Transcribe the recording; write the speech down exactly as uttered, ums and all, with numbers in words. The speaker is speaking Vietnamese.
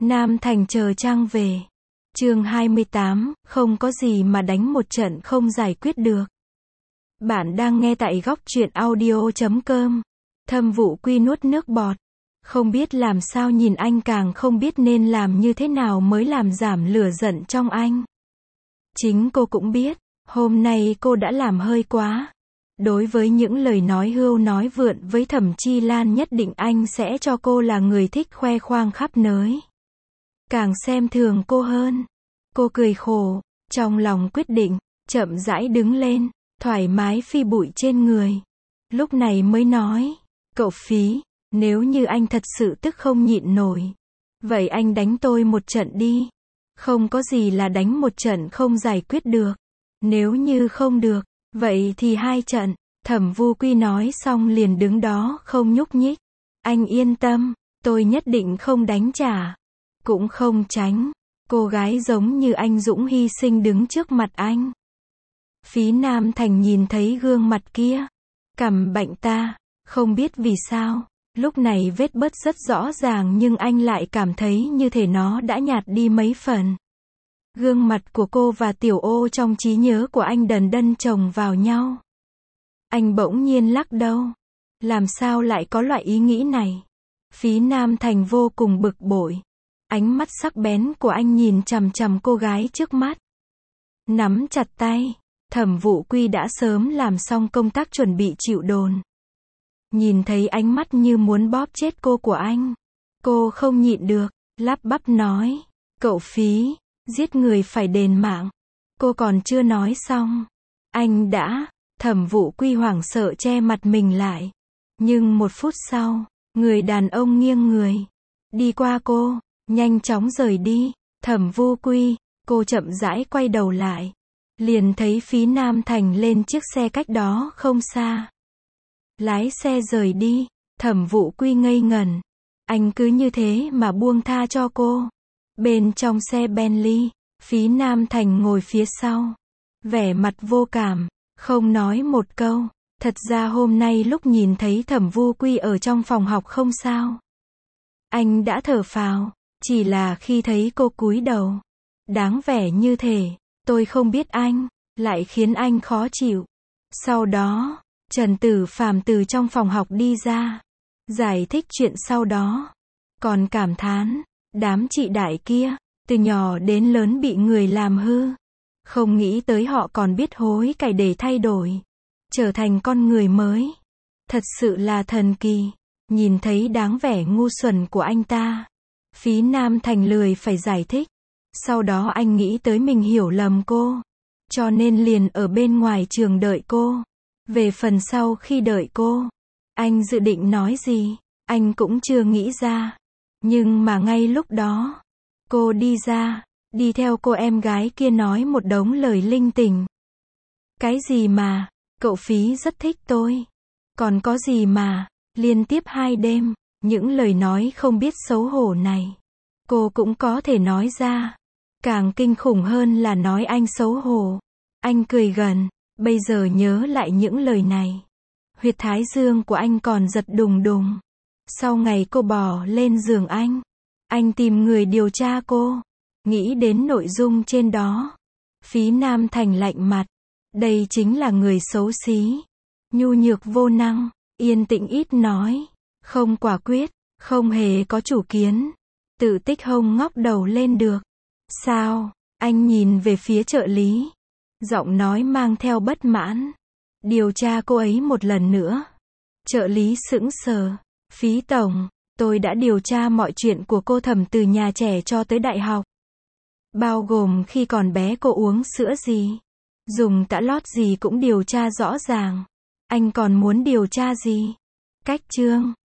Nam Thành chờ Trang về. Chương hai mươi tám, không có gì mà đánh một trận không giải quyết được. Bạn đang nghe tại góc truyện audio chấm com. Thâm Vũ Quy nuốt nước bọt. Không biết làm sao nhìn anh, càng không biết nên làm như thế nào mới làm giảm lửa giận trong anh. Chính cô cũng biết, hôm nay cô đã làm hơi quá. Đối với những lời nói hưu nói vượn với Thẩm Chi Lan, nhất định anh sẽ cho cô là người thích khoe khoang khắp nơi. Càng xem thường cô hơn. Cô cười khổ, trong lòng quyết định, chậm rãi đứng lên, thoải mái phi bụi trên người. Lúc này mới nói, cậu Phí, nếu như anh thật sự tức không nhịn nổi, vậy anh đánh tôi một trận đi. Không có gì là đánh một trận không giải quyết được. Nếu như không được, vậy thì hai trận. Thẩm Vu Quy nói xong liền đứng đó không nhúc nhích. Anh yên tâm, tôi nhất định không đánh trả, cũng không tránh. Cô gái giống như anh dũng hy sinh đứng trước mặt anh. Phí Nam Thành nhìn thấy gương mặt kia, cằm bệnh ta, không biết vì sao, lúc này vết bớt rất rõ ràng nhưng anh lại cảm thấy như thể nó đã nhạt đi mấy phần. Gương mặt của cô và Tiểu Ô trong trí nhớ của anh đần đần chồng vào nhau. Anh bỗng nhiên lắc đầu. Làm sao lại có loại ý nghĩ này? Phí Nam Thành vô cùng bực bội. Ánh mắt sắc bén của anh nhìn chằm chằm cô gái trước mắt. Nắm chặt tay. Thẩm Vũ Quy đã sớm làm xong công tác chuẩn bị chịu đồn. Nhìn thấy ánh mắt như muốn bóp chết cô của anh, cô không nhịn được, lắp bắp nói, cậu Phí, giết người phải đền mạng. Cô còn chưa nói xong, anh đã. Thẩm Vũ Quy hoảng sợ che mặt mình lại. Nhưng một phút sau, người đàn ông nghiêng người, đi qua cô, nhanh chóng rời đi. Thẩm Vu Quy, cô chậm rãi quay đầu lại, liền thấy Phí Nam Thành lên chiếc xe cách đó không xa. Lái xe rời đi. Thẩm Vũ Quy ngây ngẩn. Anh cứ như thế mà buông tha cho cô. Bên trong xe Bentley, Phí Nam Thành ngồi phía sau, vẻ mặt vô cảm, không nói một câu. Thật ra hôm nay lúc nhìn thấy Thẩm Vu Quy ở trong phòng học không sao, anh đã thở phào. Chỉ là khi thấy cô cúi đầu, đáng vẻ như thể tôi không biết anh, lại khiến anh khó chịu. Sau đó, Trần Tử Phàm từ trong phòng học đi ra, giải thích chuyện sau đó, còn cảm thán, đám chị đại kia, từ nhỏ đến lớn bị người làm hư, không nghĩ tới họ còn biết hối cải để thay đổi, trở thành con người mới. Thật sự là thần kỳ. Nhìn thấy dáng vẻ ngu xuẩn của anh ta, Phí Nam Thành lười phải giải thích. Sau đó anh nghĩ tới mình hiểu lầm cô, cho nên liền ở bên ngoài trường đợi cô. Về phần sau khi đợi cô, anh dự định nói gì, anh cũng chưa nghĩ ra. Nhưng mà ngay lúc đó, cô đi ra, đi theo cô em gái kia nói một đống lời linh tinh. Cái gì mà, cậu Phí rất thích tôi. Còn có gì mà, liên tiếp hai đêm, những lời nói không biết xấu hổ này, cô cũng có thể nói ra. Càng kinh khủng hơn là nói anh xấu hổ. Anh cười gần, bây giờ nhớ lại những lời này, huyệt thái dương của anh còn giật đùng đùng. Sau ngày cô bò lên giường anh, anh tìm người điều tra cô. Nghĩ đến nội dung trên đó, Phí Nam Thành lạnh mặt. Đây chính là người xấu xí, nhu nhược vô năng, yên tĩnh ít nói, không quả quyết, không hề có chủ kiến, tự tích hông ngóc đầu lên được. Sao? Anh nhìn về phía trợ lý, giọng nói mang theo bất mãn. Điều tra cô ấy một lần nữa. Trợ lý sững sờ. Phí tổng, tôi đã điều tra mọi chuyện của cô Thẩm từ nhà trẻ cho tới đại học. Bao gồm khi còn bé cô uống sữa gì, dùng tã lót gì cũng điều tra rõ ràng. Anh còn muốn điều tra gì? Cách chương.